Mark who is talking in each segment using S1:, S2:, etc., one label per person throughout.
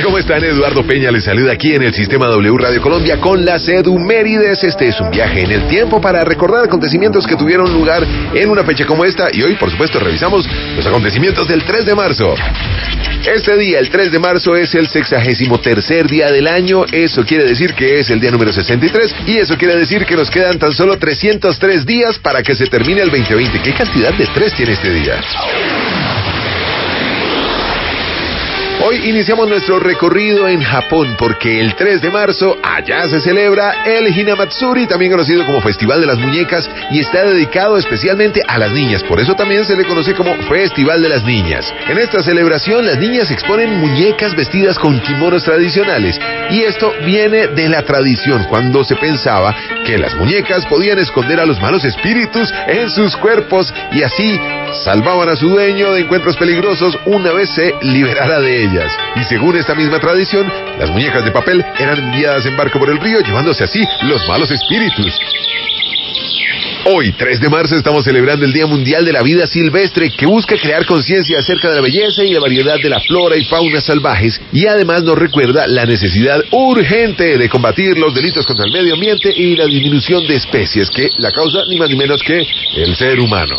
S1: tal? ¿Cómo están? Eduardo Peña les saluda aquí en el Sistema W Radio Colombia con las Edumérides. Este es un viaje en el tiempo para recordar acontecimientos que tuvieron lugar en una fecha como esta. Y hoy, por supuesto, revisamos los acontecimientos del 3 de marzo. Este día, el 3 de marzo, es el 63º día del año. Eso quiere decir que es el día número 63. Y eso quiere decir que nos quedan tan solo 303 días para que se termine el 2020. ¿Qué cantidad de 3 tiene este día? Hoy iniciamos nuestro recorrido en Japón porque el 3 de marzo allá se celebra el Hinamatsuri, también conocido como Festival de las Muñecas, y está dedicado especialmente a las niñas, por eso también se le conoce como Festival de las Niñas. En esta celebración las niñas exponen muñecas vestidas con kimonos tradicionales, y esto viene de la tradición cuando se pensaba que las muñecas podían esconder a los malos espíritus en sus cuerpos y así salvaban a su dueño de encuentros peligrosos una vez se liberara de ellas. Y según esta misma tradición, las muñecas de papel eran enviadas en barco por el río, llevándose así los malos espíritus. Hoy, 3 de marzo, estamos celebrando el Día Mundial de la Vida Silvestre, que busca crear conciencia acerca de la belleza y la variedad de la flora y fauna salvajes, y además nos recuerda la necesidad urgente de combatir los delitos contra el medio ambiente y la disminución de especies, que la causa ni más ni menos que el ser humano.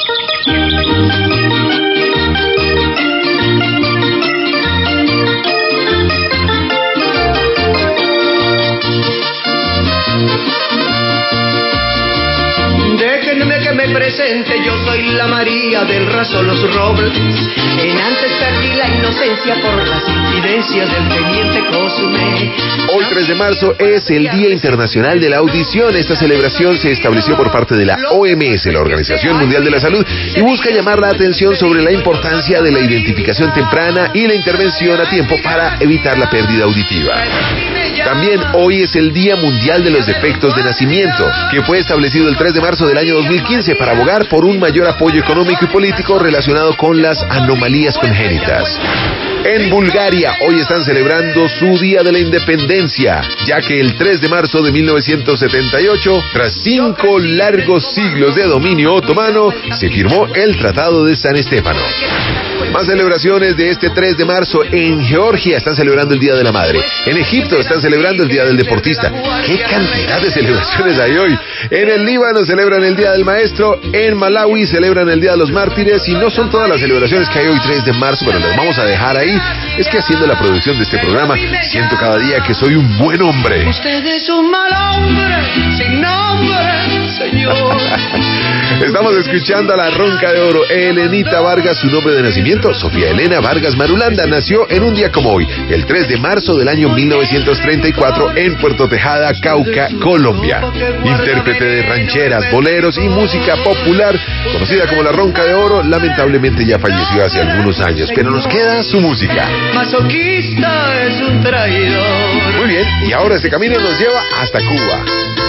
S2: Déjenme que me presente, yo soy la María del Raso Los Robles. En antes perdí la inocencia por las incidencias del teniente Cosme.
S1: Hoy 3 de marzo es el Día Internacional de la Audición. Esta celebración se estableció por parte de la OMS, la Organización Mundial de la Salud, y busca llamar la atención sobre la importancia de la identificación temprana y la intervención a tiempo para evitar la pérdida auditiva. También hoy es el Día Mundial de los Defectos de Nacimiento, que fue establecido el 3 de marzo del año 2015 para abogar por un mayor apoyo económico y político relacionado con las anomalías congénitas. En Bulgaria, hoy están celebrando su Día de la Independencia, ya que el 3 de marzo de 1978, tras 5 largos siglos de dominio otomano, se firmó el Tratado de San Estefano. Más celebraciones de este 3 de marzo. En Georgia están celebrando el Día de la Madre. En Egipto están celebrando el Día del Deportista. ¡Qué cantidad de celebraciones hay hoy! En el Líbano celebran el Día del Maestro. En Malawi celebran el Día de los Mártires. Y no son todas las celebraciones que hay hoy 3 de marzo, pero las vamos a dejar ahí. Es que haciendo la producción de este programa, siento cada día que soy un buen hombre.
S2: Usted es un mal hombre, sin nombre, señor.
S1: Estamos escuchando a la Ronca de Oro, Elenita Vargas, su nombre de nacimiento, Sofía Elena Vargas Marulanda, nació en un día como hoy, el 3 de marzo del año 1934, en Puerto Tejada, Cauca, Colombia. Intérprete de rancheras, boleros y música popular, conocida como la Ronca de Oro, lamentablemente ya falleció hace algunos años, pero nos queda su música.
S2: Masoquista es un traidor.
S1: Muy bien, y ahora este camino nos lleva hasta Cuba.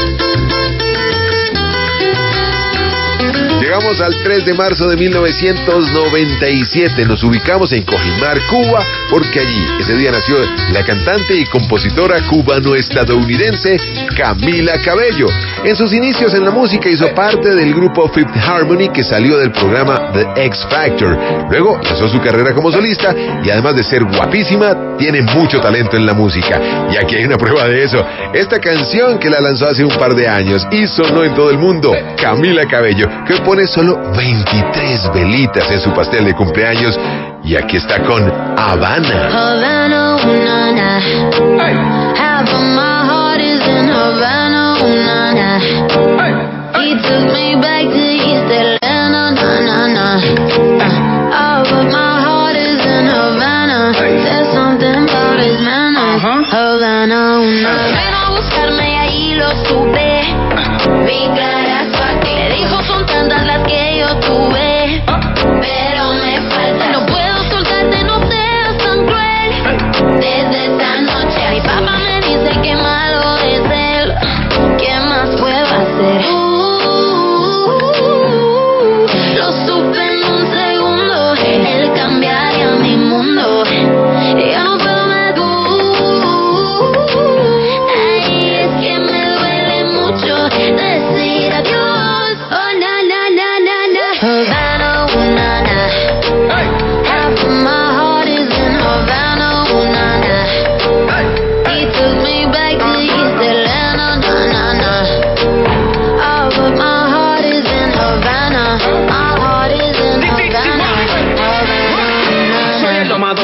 S1: Llegamos al 3 de marzo de 1997, nos ubicamos en Cojimar, Cuba, porque allí, ese día nació la cantante y compositora cubano-estadounidense Camila Cabello. En sus inicios en la música hizo parte del grupo Fifth Harmony, que salió del programa The X Factor. Luego pasó su carrera como solista y además de ser guapísima, tiene mucho talento en la música. Y aquí hay una prueba de eso. Esta canción que la lanzó hace un par de años y sonó en todo el mundo, Camila Cabello, que pone solo 23 velitas en su pastel de cumpleaños, y aquí está con Habana.
S3: Havana, na, na. Half of my heart is in Havana, na, na. He took me back to East Atlanta, na, na, na. Half of my heart is in Havana. There's something about his manners. Havana, na. Ven a buscarme y ahí lo supe. Vi clara suerte. Le dijo son tantas las que yo tuve, pero me falta. No puedo soltarte, no seas tan cruel. Desde esta noche mi papá me dice que malo es él. ¿Qué más puedo hacer? Lo supe en un segundo. Él cambiaría mi mundo. Yo no puedo más.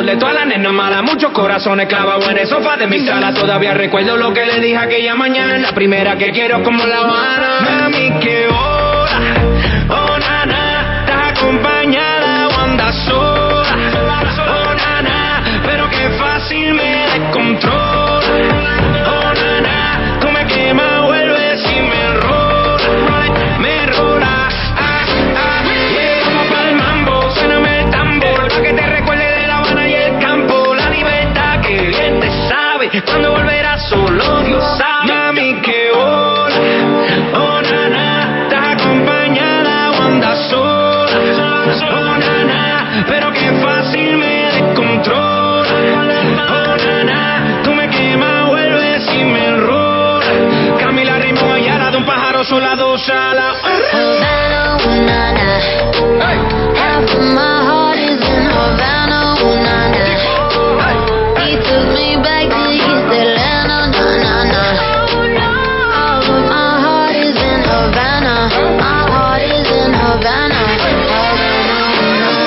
S2: de todas las nenas malas, muchos corazones clavados en el sofá de mi sala. Todavía recuerdo lo que le dije aquella mañana, la primera que quiero como La Habana. Mami, qué hora, oh nana, estás acompañada o andas sola. Oh nana, pero qué fácil me descontrola. Oh nana, tú me quemas, vuelves y me rola, me rola. Yeah, vamos pa'l mambo, suéname el tambor, pa' que te recuerde de La Habana y el campo. La libertad que bien te sabe, cuando volverás solo Dios sabe. Mami, qué hora, oh nana, estás acompañada o andas sola. Oh nana, pero qué fácil me descontrola. Oh nana, tú me quemas, vuelves y me enrola. Camila rimó Ayala, de un pájaro sola, dos alas.
S3: Havana, ooh, na, na. Half of my heart is in Havana, ooh, na, na. He took me back to East Atlanta, na, na, na. All of my heart is in Havana. My heart is in Havana. Havana, ooh, na,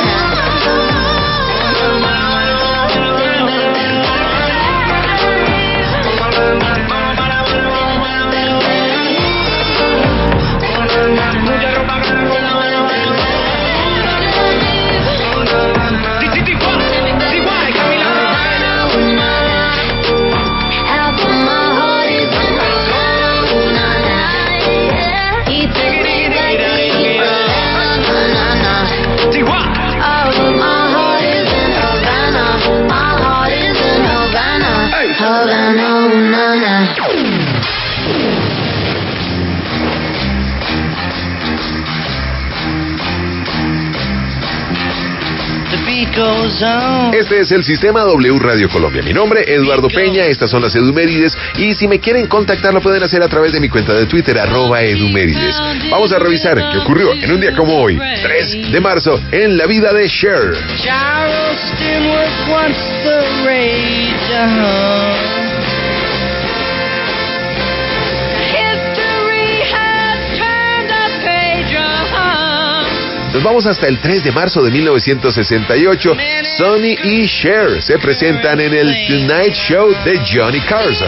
S2: Mucha ropa
S3: half of my heart is in Havana, ooh, na, na. He took me back to East Atlanta, na, na. All of my heart is in Havana. My heart is in Havana. Havana, ooh, na, na.
S1: Este es el Sistema W Radio Colombia. Mi nombre, Eduardo Peña, estas son las Edumérides y si me quieren contactar lo pueden hacer a través de mi cuenta de Twitter, @Edumérides. Vamos a revisar qué ocurrió en un día como hoy, 3 de marzo, en la vida de Cher.
S2: Charleston was once the rage, History has turned a page,
S1: Nos vamos hasta el 3 de marzo de 1968. Sonny y Cher se presentan en el Tonight Show de Johnny Carson.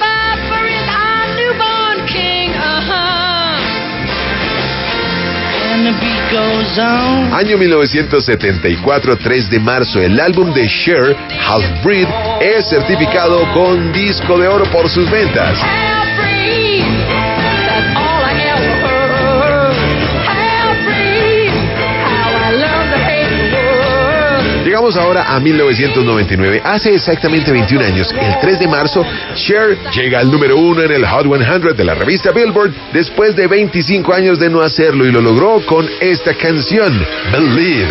S1: Año 1974, 3 de marzo, el álbum de Cher, Half Breed, es certificado con disco de oro por sus ventas. Llegamos ahora a 1999. Hace exactamente 21 años, el 3 de marzo, Cher llega al número 1 en el Hot 100 de la revista Billboard después de 25 años de no hacerlo y lo logró con esta canción, Believe.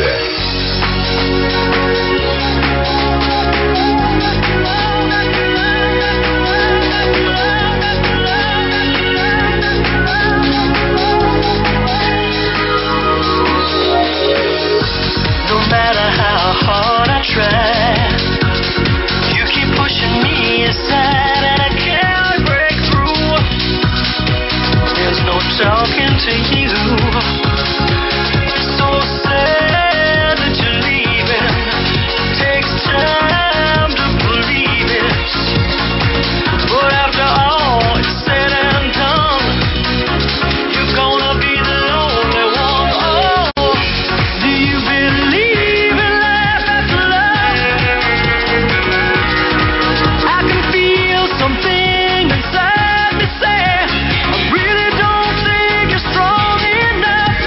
S4: Talking to you, so sad that you're leaving. Takes time to believe it, but after all it's said and done, you're gonna be the only one. Oh, do you believe in life after love? I can feel something inside me say, I really don't think you're strong enough.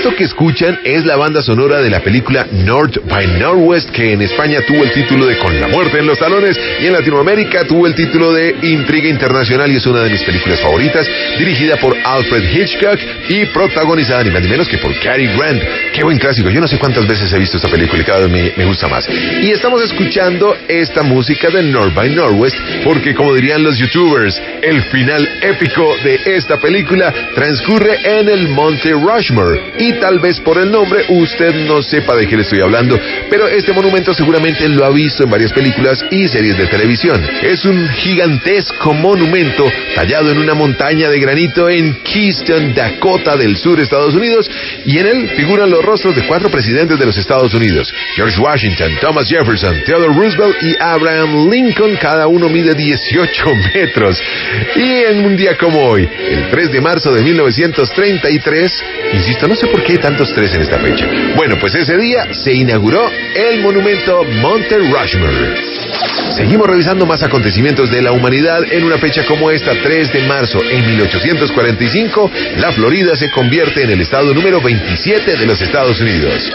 S1: Esto que escuchan es la banda sonora de la película North by Northwest, que en España tuvo el título de Con la muerte en los talones y en Latinoamérica tuvo el título de Intriga Internacional, y es una de mis películas favoritas, dirigida por Alfred Hitchcock y protagonizada ni más ni menos que por Cary Grant. Qué buen clásico, yo no sé cuántas veces he visto esta película y cada vez me gusta más. Y estamos escuchando esta música de North by Northwest porque, como dirían los youtubers, el final épico de esta película transcurre en el Monte Rushmore, y tal vez por el nombre usted no sepa de qué le estoy hablando, pero este monumento seguramente lo ha visto en varias películas y series de televisión. Es un gigantesco monumento tallado en una montaña de granito en Keystone, Dakota del Sur, Estados Unidos, y en él figuran los rostros de 4 presidentes de los Estados Unidos: George Washington, Thomas Jefferson, Theodore Roosevelt y Abraham Lincoln. Cada uno mide 18 metros. Y en un día como hoy, el 3 de marzo de 1933, insisto, no sé por qué hay tantos 3 en esta fecha. Bueno, pues ese día se inauguró el monumento Monte Rushmore. Seguimos revisando más acontecimientos de la humanidad. En una fecha como esta, 3 de marzo, en 1845, la Florida se convierte en el estado número 27 de los Estados Unidos.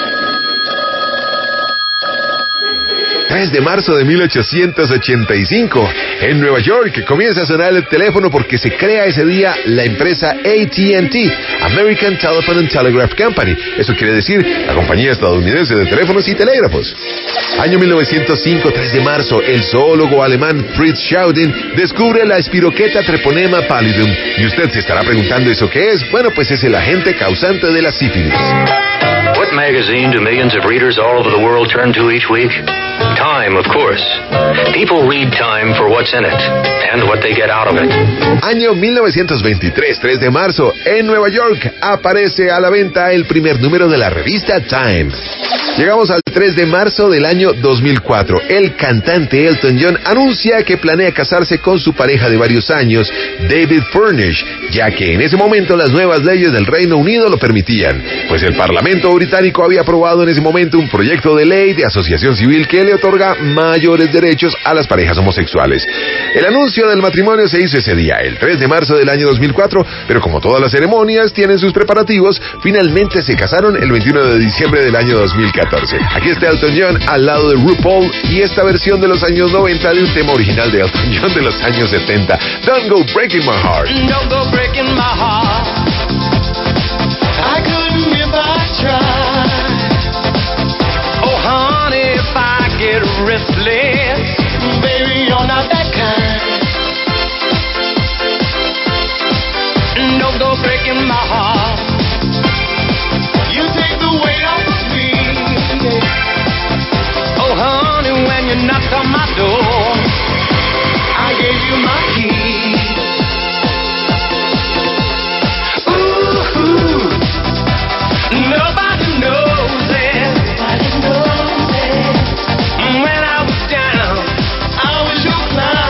S1: 3 de marzo de 1885, en Nueva York comienza a sonar el teléfono porque se crea ese día la empresa AT&T, American Telephone and Telegraph Company. Eso quiere decir la compañía estadounidense de teléfonos y telégrafos. Año 1905, 3 de marzo, el zoólogo alemán Fritz Schaudin descubre la Spirocheta treponema pallidum. Y usted se estará preguntando, ¿eso qué es? Bueno, pues es el agente causante de la sífilis.
S5: What magazine do millions of readers all over the world turn to each week? Time, of course. People read Time for what's in it and what they get out of it.
S1: Año 1923, 3 de marzo, en Nueva York aparece a la venta el primer número de la revista Time. Llegamos al 3 de marzo del año 2004. El cantante Elton John anuncia que planea casarse con su pareja de varios años, David Furnish, ya que en ese momento las nuevas leyes del Reino Unido lo permitían, pues el Parlamento británico había aprobado en ese momento un proyecto de ley de asociación civil que le otorga mayores derechos a las parejas homosexuales. El anuncio del matrimonio se hizo ese día, el 3 de marzo del año 2004, pero como todas las ceremonias tienen sus preparativos, finalmente se casaron el 21 de diciembre del año 2014. Aquí está Elton John al lado de RuPaul y esta versión de los años 90 de un tema original de Elton John de los años 70, Don't Go Breaking My Heart.
S2: Don't go breaking my heart. I couldn't if I tried. Oh, honey, if I get restless, baby, you're not that kind. Don't go breaking my heart. You take the weight off of me. Oh, honey, when you knocked on my door, I gave you my key. Ooh, nobody knows it. Nobody knows it. When I was down, I was your clown.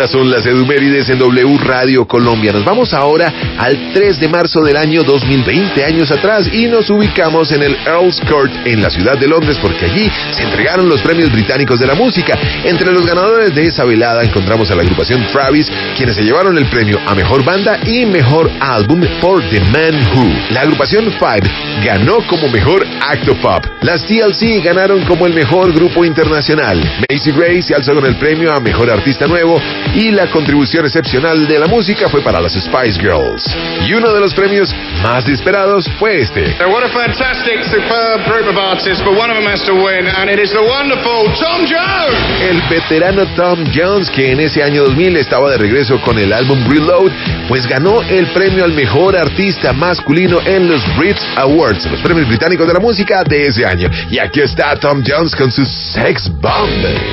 S1: Estas son las edumérides en W Radio Colombia. Nos vamos ahora al 3 de marzo del año 2020, años atrás, y nos ubicamos en el Earl's Court en la ciudad de Londres, porque allí se entregaron los premios británicos de la música. Entre los ganadores de esa velada encontramos a la agrupación Travis, quienes se llevaron el premio a Mejor Banda y Mejor Álbum por The Man Who. La agrupación Five ganó como Mejor Acto Pop. Las TLC ganaron como el Mejor Grupo Internacional. Macy Gray se alzó con el premio a Mejor Artista Nuevo y la contribución excepcional de la música fue para las Spice Girls. Y uno de los premios más esperados fue este.
S6: What a fantastic, superb group of artists, but one of them has to win, and it is the wonderful Tom Jones.
S1: El veterano Tom Jones, que en ese año 2000 estaba de regreso con el álbum Reload, pues ganó el premio al mejor artista masculino en los Brit Awards, los premios británicos de la música de ese año. Y aquí está Tom Jones con su Sex Bomb.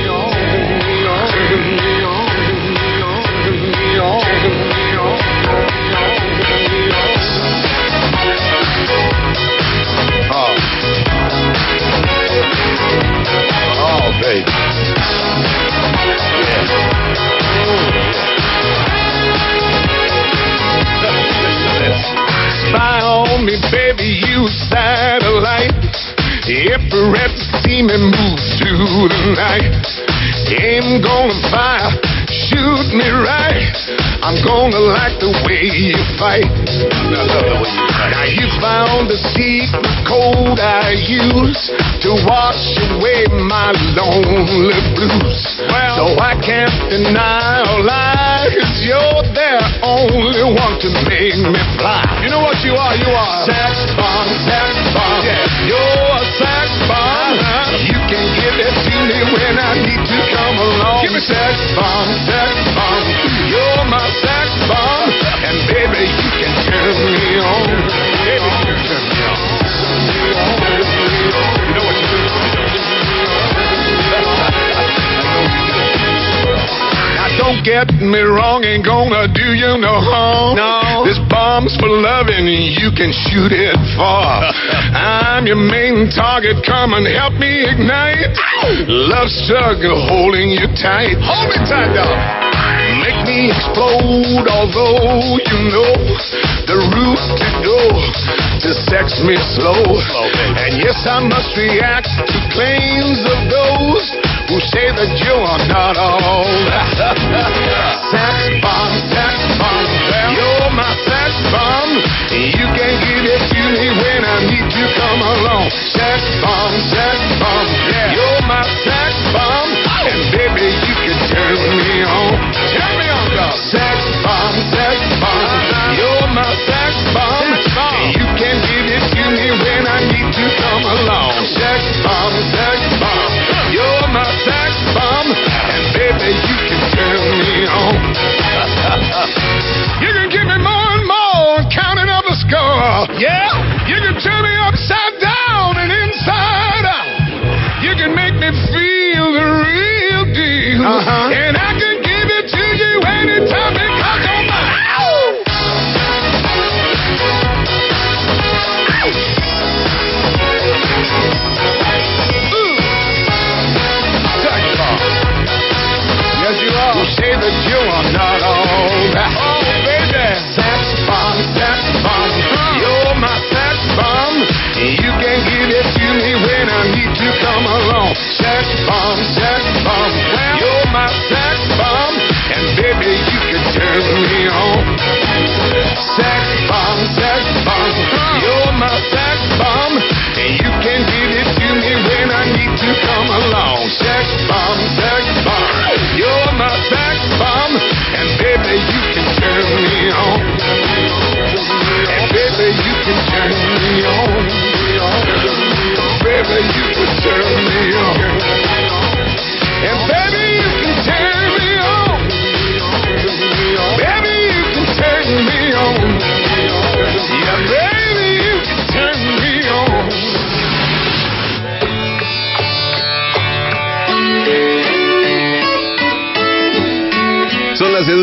S1: Baby.
S7: Spy on me, baby, you satellite. Infrared see me move through the night. Aim gonna fire, shoot me right. I'm gonna like the way you fight. I love the way you fight. Now you found the secret code I use to wash away my lonely blues. Well, so I can't deny or lie, 'cause you're the only one to make me fly. You know what you are? You are sex bomb, sex bomb. Yeah. You're a sex bomb. You can give it to me when I need to come along. Give me sex bomb, sex bomb. You're my sex bomb, and baby, you can turn me on. Baby, you can turn me on. You know what you do? Now don't get me wrong, ain't gonna do you no harm. No. This bomb's for loving, you can shoot it far. I'm your main target, come and help me ignite. Love struggle holding you tight. Hold me tight, dog. Make me explode, although you know the route to go to sex me slow. And yes, I must react to claims of those who say that you are not all that. Sex bomb, you're my sex bomb. You can give it to me when I need to come along. Sex bomb, yeah. You're my sex bomb, and baby, you can turn me on. Turn me on, dog. Sex bomb, you're my sex bomb. You can give it to me when I need to come along. Sex bomb, you're my sex bomb, and baby, you can turn me on. You can give me more and more, counting up the score. Yeah, you can turn me upside down and inside out. You can make me feel the real deal, and I can give it to you anytime because I'm mine. Yes, you are. Who say that you are not all that? Oh, baby. Sex bomb, you're my sex bomb. You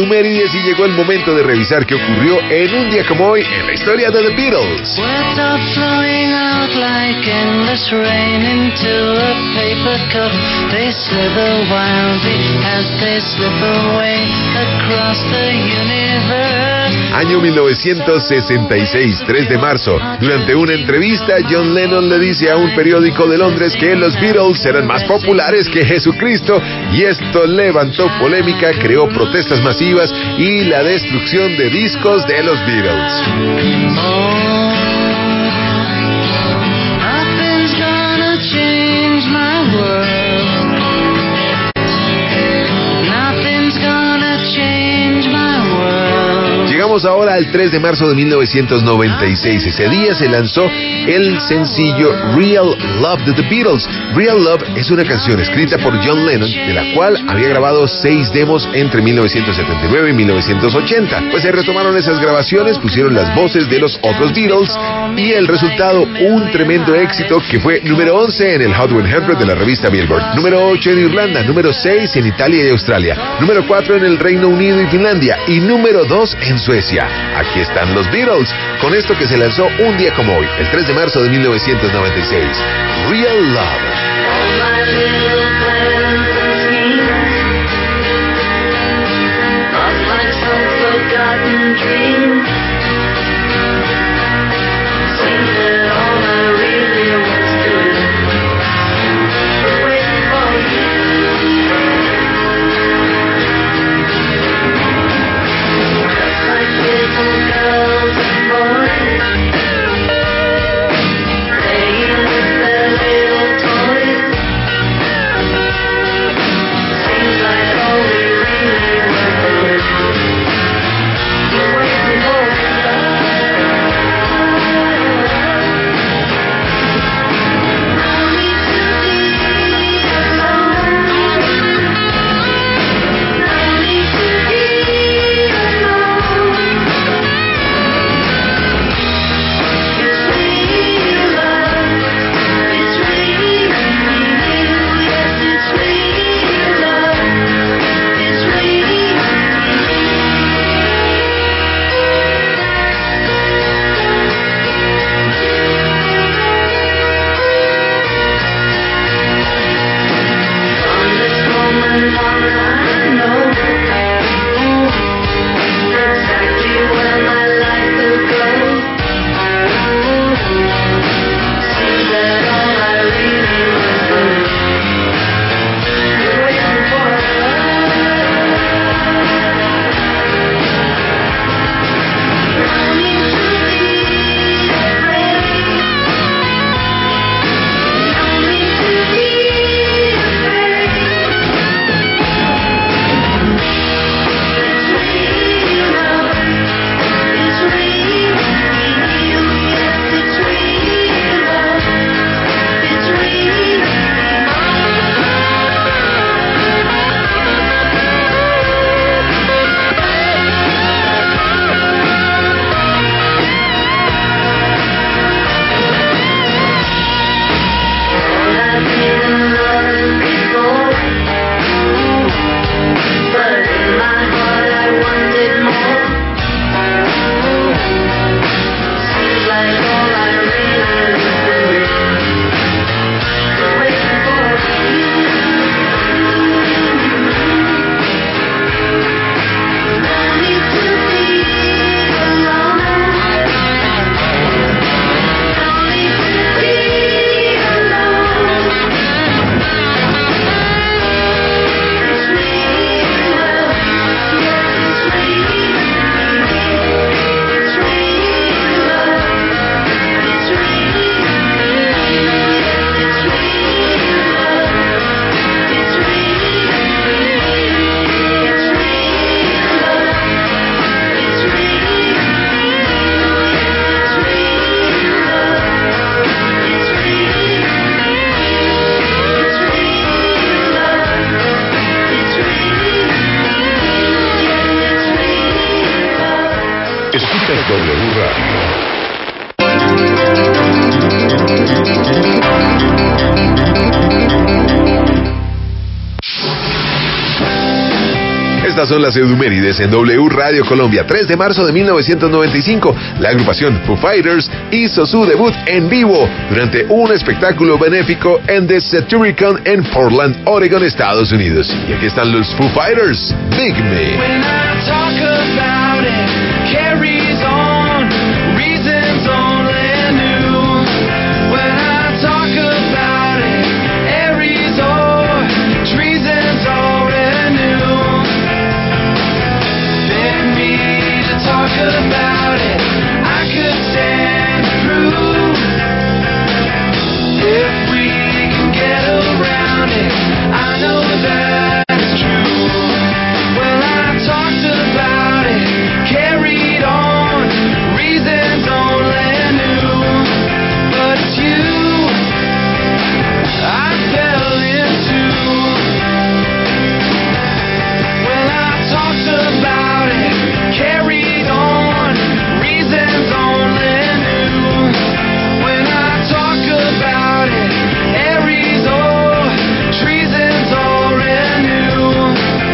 S1: efemérides y llegó el momento de revisar qué ocurrió en un día como hoy en la historia de The Beatles.
S4: Words are flowing out like endless rain into a paper cup. They slither wildly as they slip away across the universe.
S1: Año 1966, 3 de marzo. Durante una entrevista, John Lennon le dice a un periódico de Londres que los Beatles eran más populares que Jesucristo, y esto levantó polémica, creó protestas masivas y la destrucción de discos de los Beatles.
S4: Nothing's gonna change my world. Nothing's gonna change my world.
S1: Llegamos ahora al 3 de marzo de 1996. Ese día se lanzó el sencillo Real Love de The Beatles. Real Love es una canción escrita por John Lennon, de la cual había grabado 6 demos entre 1979 y 1980. Pues se retomaron esas grabaciones, pusieron las voces de los otros Beatles y el resultado, un tremendo éxito que fue número 11 en el Hot 100 de la revista Billboard, número 8 en Irlanda, número 6 en Italia y Australia, número 4 en el Reino Unido y Finlandia y número 2 en Suecia. Aquí están los Beatles, con esto que se lanzó un día como hoy, el 3 de marzo de 1996. Real Love. Estas son las Edumérides en W Radio Colombia. 3 de marzo de 1995, la agrupación Foo Fighters hizo su debut en vivo durante un espectáculo benéfico en The Satyricon en Portland, Oregon, Estados Unidos. Y aquí están los Foo Fighters, Dig Me.
S2: When I talk about it, carries on, reasons only new. When I talk about it, Aries or treason's already new. Beg me to talk about it, I could stand to prove. If we can get around it, I know that it's true. Well, I talked about it, carried on, reasons only new. But it's you I fell into. Well, I talked about it, carried on, reasons only new. When I talk about it, Aries or treason's already new.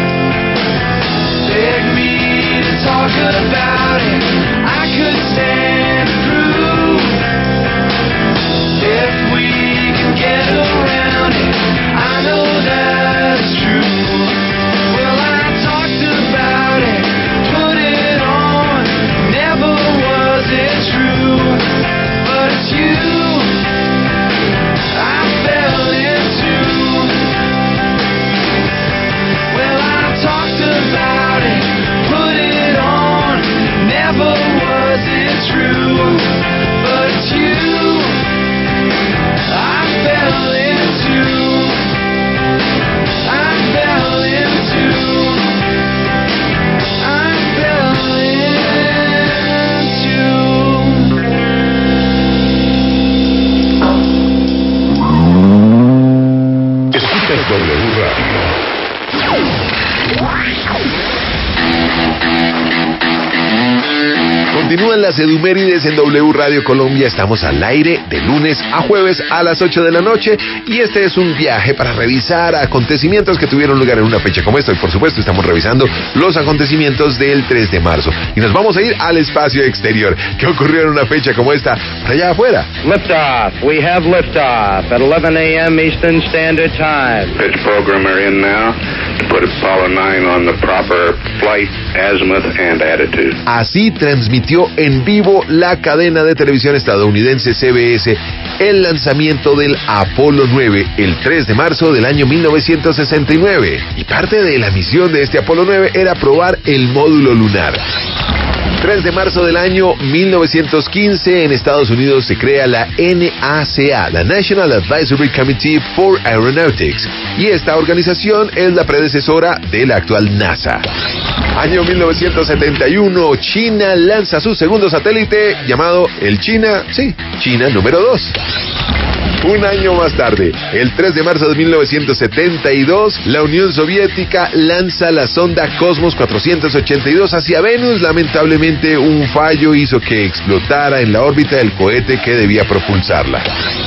S2: Beg me to talk about it, I could stand to prove. If we can get around it, I know that's true. Well, I talked about it, put it on, never was it true. But it's you I fell into. Well, I talked about it, put it on, never was it true. But it's you I fell into. I fell into. I fell into.
S1: Escuchas W Radio. Continúan las Edumérides en W Radio Colombia. Estamos al aire de lunes a jueves a las 8 de la noche y este es un viaje para revisar acontecimientos que tuvieron lugar en una fecha como esta. Y por supuesto estamos revisando los acontecimientos del 3 de marzo. Y nos vamos a ir al espacio exterior. ¿Qué ocurrió en una fecha como esta por allá afuera?
S8: Liftoff. We have liftoff at 11 a.m. Eastern Standard Time.
S6: Pitch programmer in now to put Apollo 9 on the proper flight, azimuth, and attitude.
S1: Así transmitió en vivo la cadena de televisión estadounidense CBS el lanzamiento del Apolo 9 el 3 de marzo del año 1969. Y parte de la misión de este Apolo 9 era probar el módulo lunar. 3 de marzo del año 1915 en Estados Unidos se crea la NACA, la National Advisory Committee for Aeronautics, y esta organización es la predecesora de la actual NASA. Año 1971, China lanza su segundo satélite llamado el China número 2. Un año más tarde, el 3 de marzo de 1972, la Unión Soviética lanza la sonda Cosmos 482 hacia Venus. Lamentablemente, un fallo hizo que explotara en la órbita el cohete que debía propulsarla.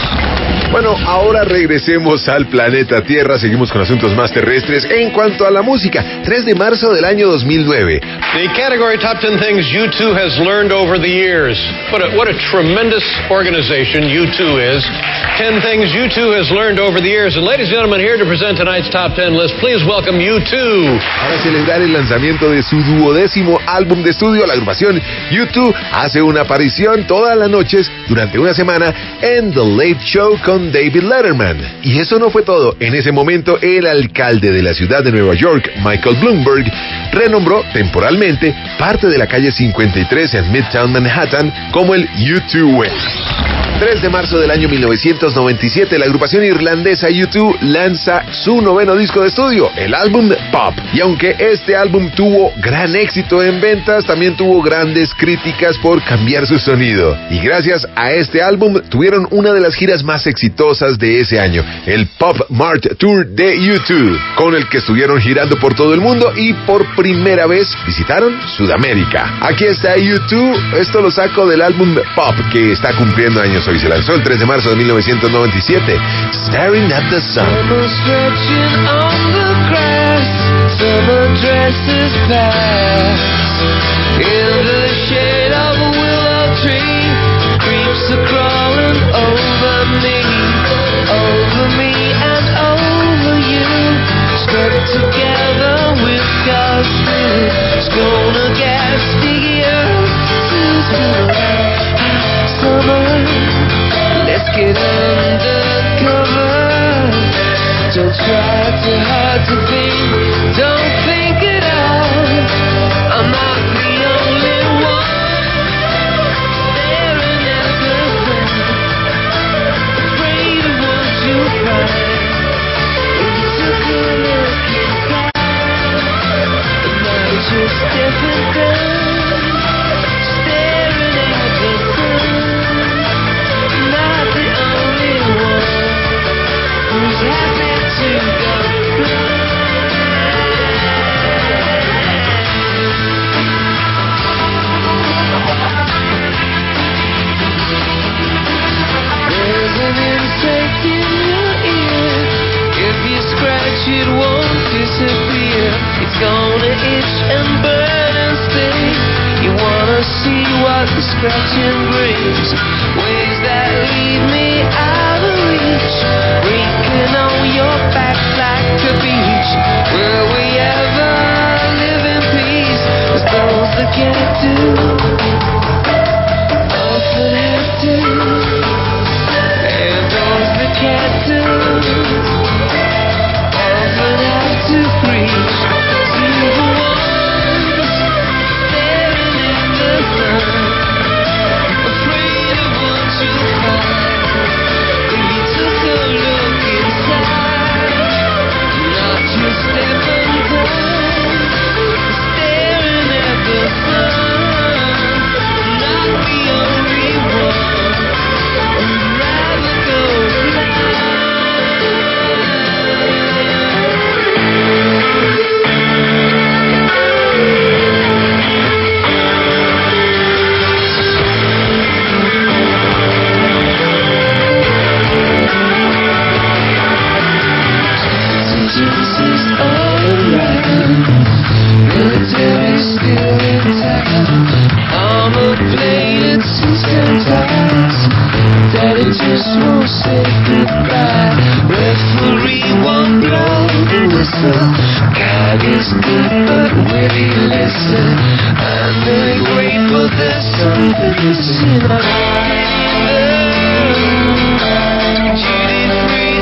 S1: Bueno, ahora regresemos al planeta Tierra. Seguimos con asuntos más terrestres. En cuanto a la música, 3 de marzo del año 2009.
S9: The category Top 10 Things U2 has learned over the years. What a tremendous organization U2 is. 10 things U2 has learned over the years. And ladies and gentlemen, here to present tonight's Top 10 list, please welcome U2.
S1: Para celebrar el lanzamiento de su 12º álbum de estudio, la agrupación U2 hace una aparición todas las noches durante una semana en The Late Show con David Letterman. Y eso no fue todo. En ese momento, el alcalde de la ciudad de Nueva York, Michael Bloomberg, renombró temporalmente parte de la calle 53 en Midtown Manhattan como el U2 West. 3 de marzo del año 1997, la agrupación irlandesa U2 lanza su 9º disco de estudio, el álbum Pop. Y aunque este álbum tuvo gran éxito en ventas, también tuvo grandes críticas por cambiar su sonido. Y gracias a este álbum tuvieron una de las giras más exitosas de ese año, el Pop Mart Tour de U2, con el que estuvieron girando por todo el mundo y por primera vez visitaron Sudamérica. Aquí está U2, esto lo saco del álbum Pop, que está cumpliendo años hoy. Se lanzó el 3 de marzo de 1997, Staring at the Sun.
S2: Summer dresses pass in the shade of a willow tree. Creeps are crawling over me and over you. Stuck together with God's food. It's gonna get stickier summer. Let's get undercover. Don't try too hard to think. Don't think at all. I'm not the only one staring at the sun, afraid of what you'll find. If you took a look inside, it might just different down, staring at the sun. Not the only one who's happy to go blind. There's an insect in your ear. If you scratch it won't disappear. It's gonna itch and burn and sting. You wanna see what the scratching brings. Ways that lead me out of reach. Breaking on your back like a beach. Will we ever live in peace? 'Cause those that can't do often have to. And those that can't do often have to preach to the ones staring in the sun, afraid of what you'll find. If you took a look inside, not just stepping down, staring at the sun, not the only one who'd rather go blind. Contingencies all around, military still in town. Armor plated system ties, daddy just won't say goodbye. Referee won't blow the whistle. God is good, but will he listen? I'm really grateful there's something missing. I'm duty-free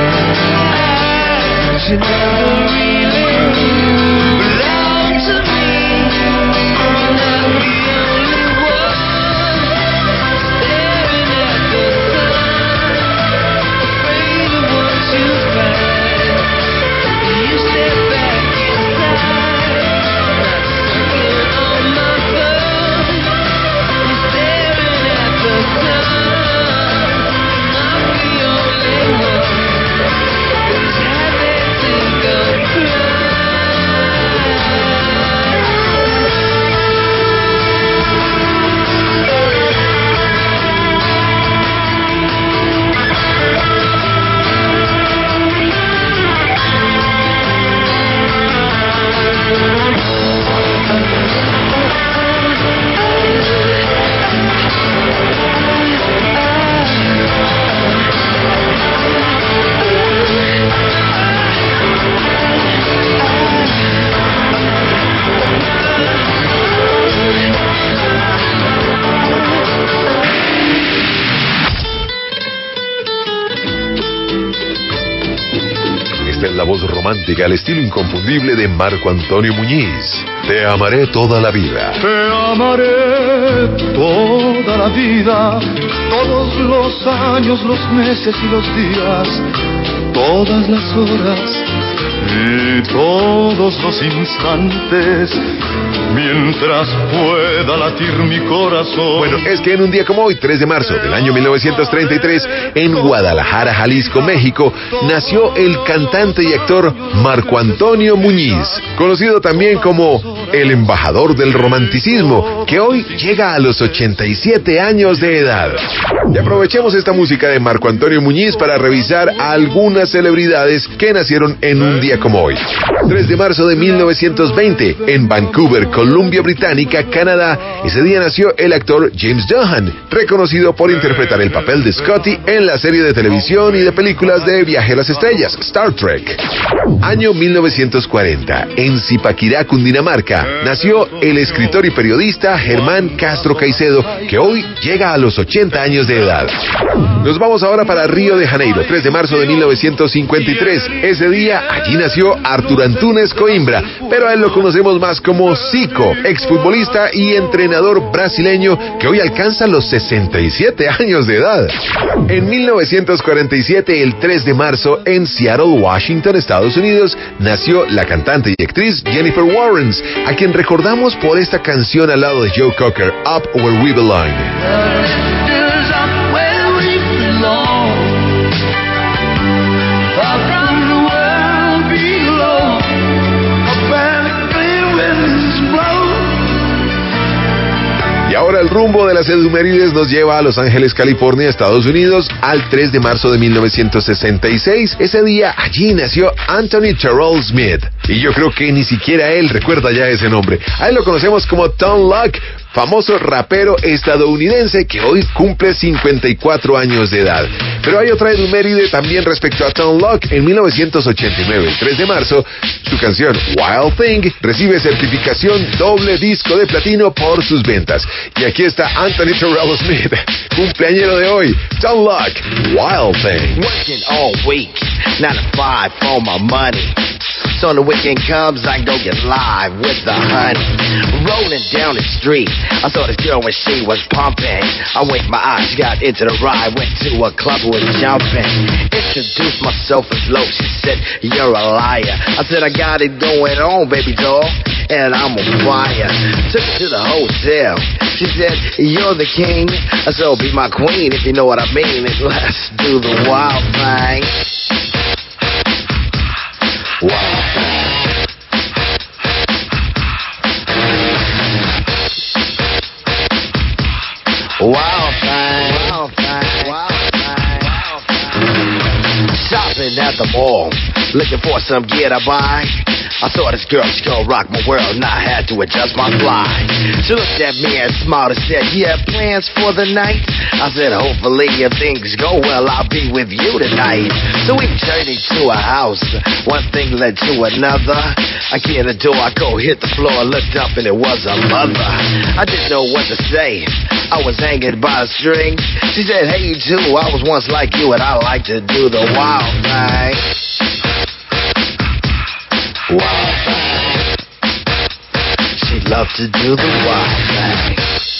S2: you never really belong to me. You're not the only one staring at the sun, afraid of what you'll find. You step back inside, not sucking on my thumb. I'm staring at the sun. Not the only one who's happy to go blind.
S1: Esta es la voz romántica al estilo inconfundible de Marco Antonio Muñiz. Te amaré toda la vida.
S10: Te amaré toda la vida, todos los años, los meses y los días, todas las horas y todos los instantes, mientras pueda latir mi corazón.
S1: Bueno, es que en un día como hoy, 3 de marzo del año 1933, en Guadalajara, Jalisco, México, nació el cantante y actor Marco Antonio Muñiz, conocido también como el embajador del romanticismo, que hoy llega a los 87 años de edad. Y aprovechemos esta música de Marco Antonio Muñiz para revisar a algunas celebridades que nacieron en un día como hoy. 3 de marzo de 1920, en Vancouver, Columbia Británica, Canadá. Ese día nació el actor James Doohan, reconocido por interpretar el papel de Scotty en la serie de televisión y de películas de Viaje a las Estrellas, Star Trek. Año 1940, en Zipaquirá, Cundinamarca, nació el escritor y periodista Germán Castro Caicedo, que hoy llega a los 80 años de edad. Nos vamos ahora para Río de Janeiro, 3 de marzo de 1953. Ese día, allí nació Artur Antunes Coimbra, pero a él lo conocemos más como Zico, exfutbolista y entrenador brasileño que hoy alcanza los 67 años de edad. En 1947, el 3 de marzo, en Seattle, Washington, Estados Unidos, nació la cantante y actriz Jennifer Warnes, a quien recordamos por esta canción al lado de Joe Cocker, Up Where We Belong. Y ahora el rumbo de las efemérides nos lleva a Los Ángeles, California, Estados Unidos, al 3 de marzo de 1966. Ese día allí nació Anthony Terrell Smith. Y yo creo que ni siquiera él recuerda ya ese nombre. A él lo conocemos como Tom Locke, famoso rapero estadounidense que hoy cumple 54 años de edad. Pero hay otra efeméride también respecto a Tom Locke. En 1989, el 3 de marzo, su canción Wild Thing recibe certificación doble disco de platino por sus ventas. Y aquí está Anthony Terrell Smith, cumpleañero de hoy, Tom Locke, Wild Thing.
S11: Working all week, 9 to 5 for my money. So the weekend comes, I go get live with the honey. Rolling down the street, I saw this girl when she was pumping. I winked my eyes, got into the ride, went to a club, was jumping. Introduced myself as low, she said, you're a liar. I said, I got it going on, baby doll, and I'm on fire. Took her to the hotel, she said, you're the king, so be my queen if you know what I mean. And let's do the wild thing. Wild thing. Wild thing. Wild thing. Wild thing. Wild thing. Shopping at the mall, looking for some gear to buy. I saw this girl, she gon' rock my world, and I had to adjust my fly. She looked at me and smiled and said, you have plans for the night? I said, hopefully if things go well, I'll be with you tonight. So we journeyed to a house, one thing led to another. I get in the door, I go hit the floor, looked up and it was a mother. I didn't know what to say, I was hanging by a string. She said, hey you too, I was once like you and I like to do the wild thing. Wild thing. She loved to do the wild thing.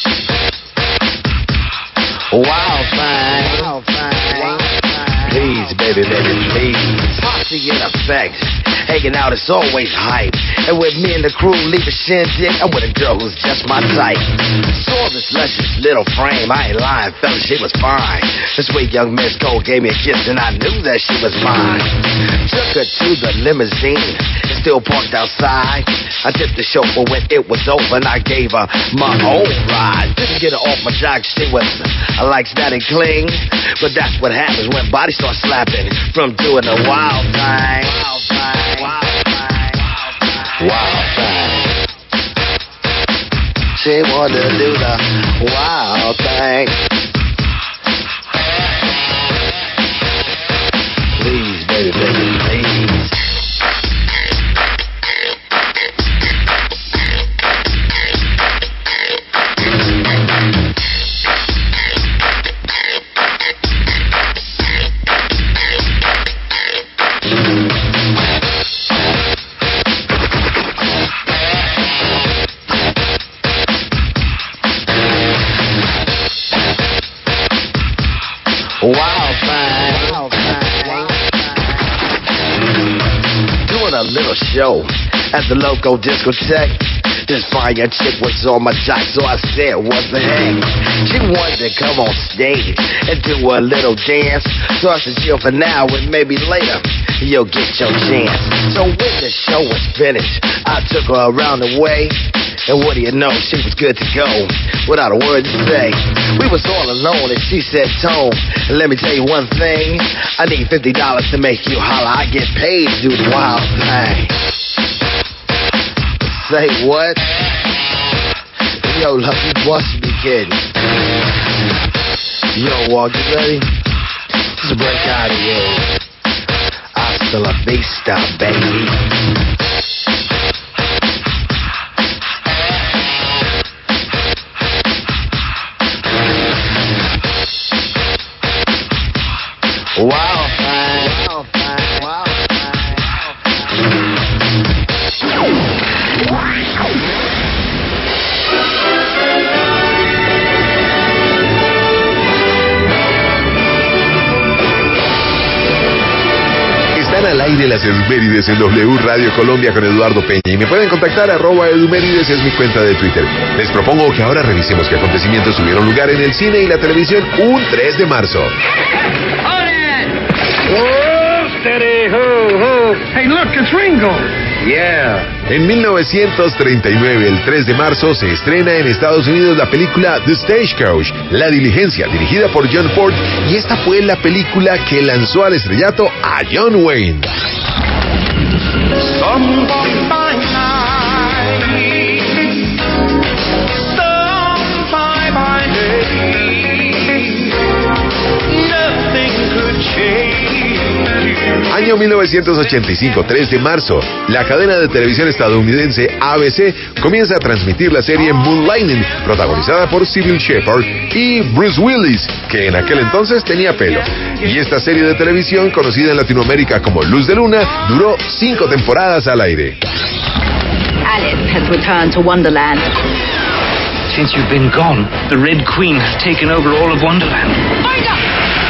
S11: Wild thing. Wild thing. Please, baby, baby, please. Posse in effect. Hanging out is always hype. And with me and the crew leave a shindig, I'm with a girl who's just my type. Saw this luscious little frame, I ain't lying, fella, she was fine. This sweet young Miss Cole gave me a kiss and I knew that she was mine. Took her to the limousine, still parked outside. I tipped the chauffeur when it was over and I gave her my own ride. Didn't get her off my jock, she was like static cling. But that's what happens when bodies start slapping from doing the wild thing. Wild thing. Wild thing. Wild thing. She wanted to do the wild thing. Please, baby, baby, please. Wild thing. Wild thing. Doing a little show at the local discotheque. This fine young chick was on my jock, so I said, what the heck? She wanted to come on stage and do a little dance. So I said, chill for now and maybe later. you'll get your chance. So when the show was finished, I took her around the way. And what do you know, she was good to go, without a word to say. We was all alone and she said, Tone, let me tell you one thing. I need $50 to make you holler. I get paid to do the wild thing. Say what? Yo, love, you must be kidding. Yo, Walk, you ready? Just break out of here. Hasta la vista, baby. Wow, fine. Wow, fine. Wow,
S1: Están al aire las Edumérides en W Radio Colombia con Eduardo Peña y me pueden contactar @Edumérides, es mi cuenta de Twitter. Les propongo que ahora revisemos qué acontecimientos tuvieron lugar en el cine y la televisión un 3 de marzo.
S8: Oh, steady, ho, ho. Hey, look, it's Ringo. Yeah.
S1: En 1939, el 3 de marzo, se estrena en Estados Unidos la película The Stagecoach, La Diligencia, dirigida por John Ford, y esta fue la película que lanzó al estrellato a John Wayne. Año 1985, 3 de marzo, la cadena de televisión estadounidense ABC comienza a transmitir la serie Moonlighting, protagonizada por Sybil Shepherd y Bruce Willis, que en aquel entonces tenía pelo. Y esta serie de televisión, conocida en Latinoamérica como Luz de Luna, duró 5 temporadas al aire.
S12: Alice has returned to Wonderland.
S2: Since you've been gone, the Red Queen has taken over all of Wonderland.
S12: Find up!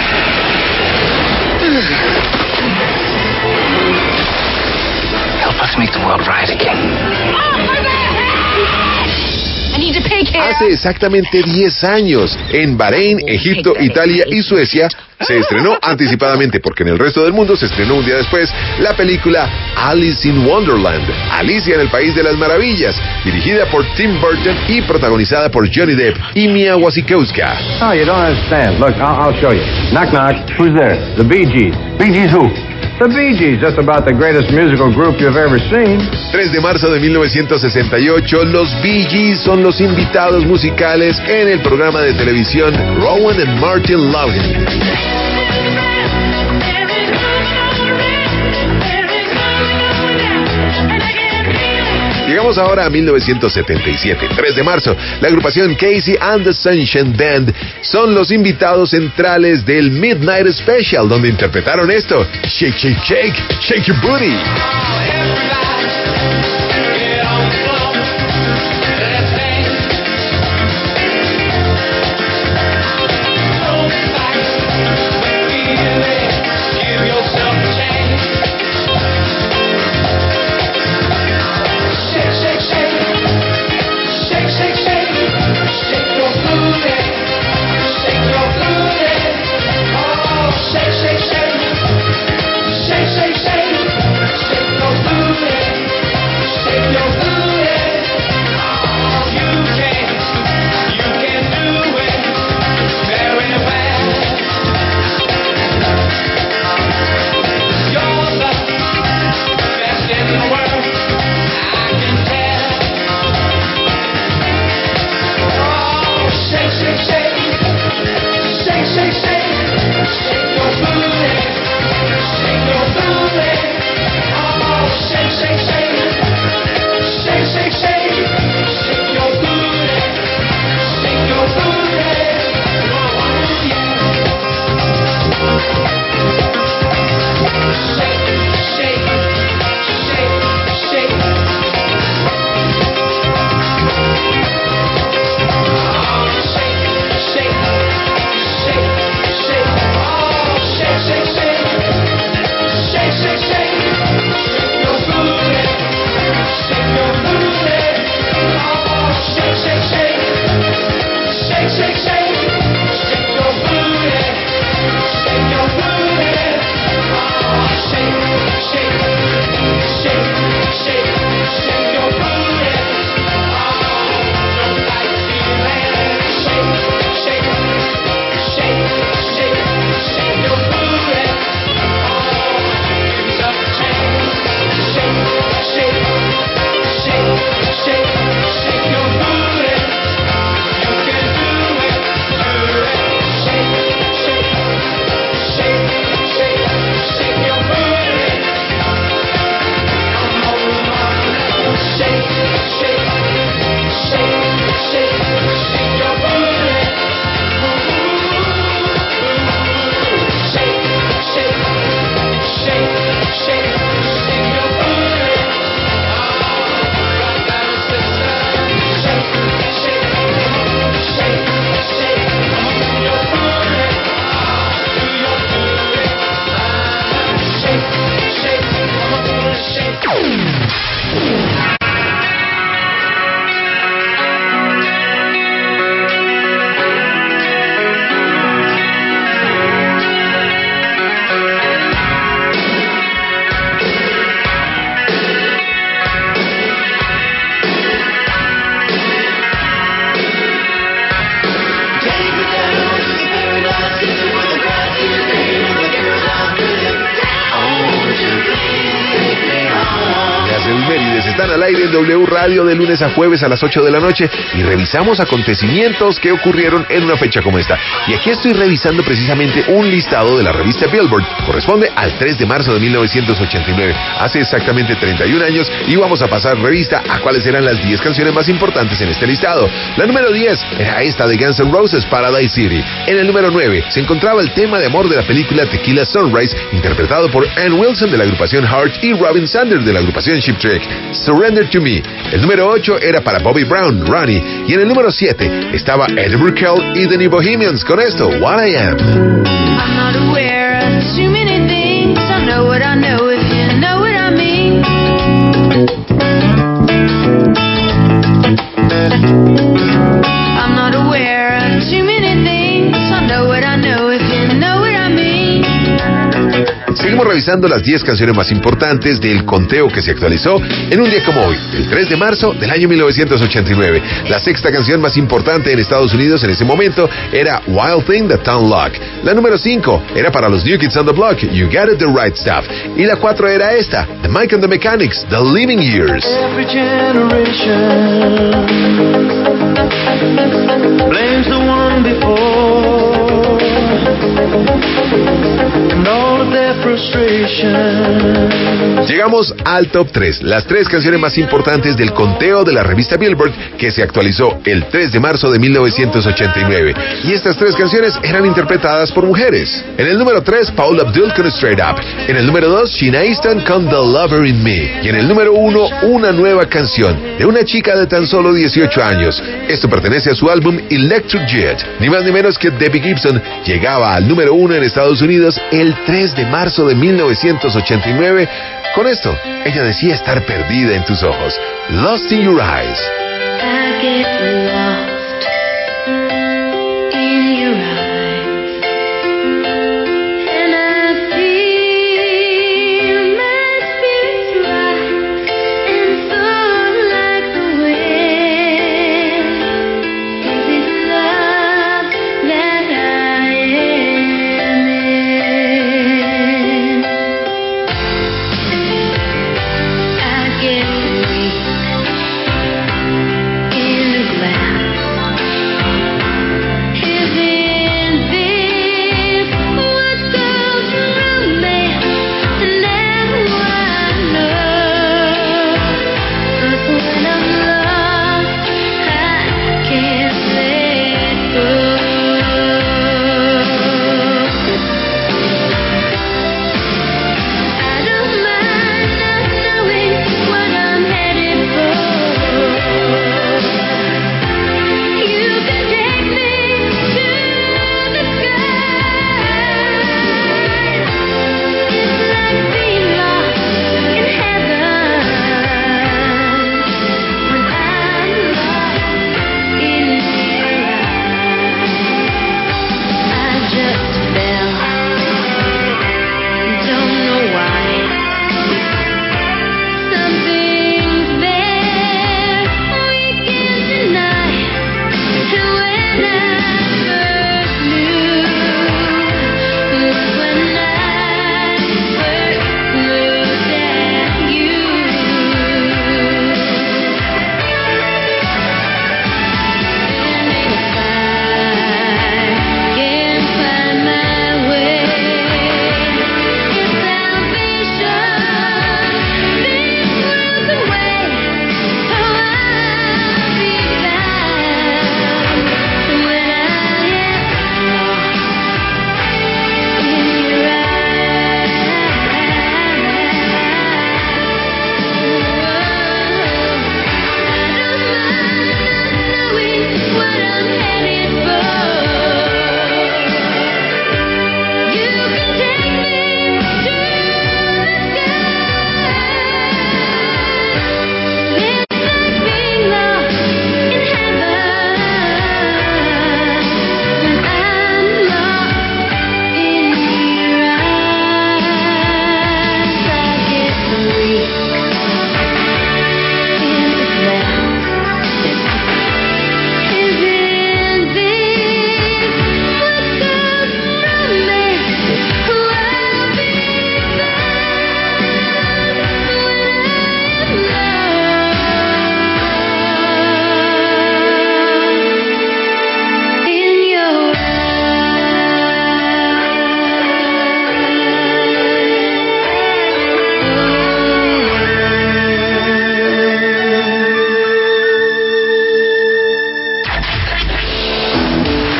S2: Help us make the world right again.
S12: I need a pig here.
S1: Hace exactamente 10 años, en Bahrein, Egipto, Italia y Suecia, se estrenó anticipadamente, porque en el resto del mundo se estrenó un día después, la película Alice in Wonderland, Alicia en el País de las Maravillas, dirigida por Tim Burton y protagonizada por Johnny Depp y Mia Wasikowska.
S8: Oh, you don't understand. Look, I'll show you. Knock, knock. Who's there? The Bee Gees. Bee Gees who? The Bee Gees, just about the greatest musical group you've ever seen.
S1: 3 de marzo de 1968, los Bee Gees son los invitados musicales en el programa de televisión Rowan and Martin Lawton. Llegamos ahora a 1977, 3 de marzo. La agrupación Casey and the Sunshine Band son los invitados centrales del Midnight Special, donde interpretaron esto: Shake, shake, shake, shake your booty. están al aire en W Radio de lunes a jueves a las 8 de la noche y revisamos acontecimientos que ocurrieron en una fecha como esta. Y aquí estoy revisando precisamente un listado de la revista Billboard. Corresponde al 3 de marzo de 1989, hace exactamente 31 años, y vamos a pasar revista a cuáles eran las 10 canciones más importantes en este listado. La número 10 era esta de Guns N' Roses, Paradise City. En el número 9 se encontraba el tema de amor de la película Tequila Sunrise, interpretado por Ann Wilson de la agrupación Heart y Robin Sanders de la agrupación Cheap Trick, Surrender to Me. El número 8 era para Bobby Brown, Ronnie, y en el número 7 estaba Eddie Brickell y The New Bohemians con esto, What I Am.
S3: I'm not aware of too many things. I know what I know if you know what I mean. I'm not aware of too many things. I know what I know if you know what I mean.
S1: Seguimos revisando las 10 canciones más importantes del conteo que se actualizó en un día como hoy, el 3 de marzo del año 1989. La sexta canción más importante en Estados Unidos en ese momento era Wild Thing de Tom Locke. La número 5 era para los New Kids on the Block, You Got It the Right Stuff. Y la 4 era esta, The Mike and the Mechanics, The Living Years.
S10: Every generation blames the one before, and all of their frustration.
S1: Llegamos al top 3, las 3 canciones más importantes del conteo de la revista Billboard que se actualizó el 3 de marzo de 1989. Y estas 3 canciones eran interpretadas por mujeres. En el número 3, Paula Abdul con Straight Up. En el número 2, Sheena Easton con The Lover in Me. Y en el número 1, una nueva canción de una chica de tan solo 18 años. Esto pertenece a su álbum Electric Jet. Ni más ni menos que Debbie Gibson llegaba al número 1 en Estados Unidos el 3 de marzo de 1989. Con esto, ella decía estar perdida en tus ojos. Lost in Your Eyes.
S3: I get lost in your eyes, and I feel my spirits rise and soar like the wind. Is it love that I am in? I get weak in the glass.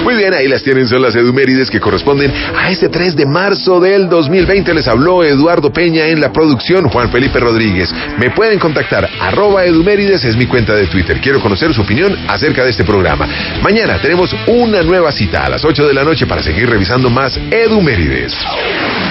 S1: Muy bien, ahí las tienen, son las edumérides que corresponden a este 3 de marzo del 2020. Les habló Eduardo Peña en la producción, Juan Felipe Rodríguez. Me pueden contactar, @edumérides es mi cuenta de Twitter. Quiero conocer su opinión acerca de este programa. Mañana tenemos una nueva cita a las 8 de la noche para seguir revisando más edumérides.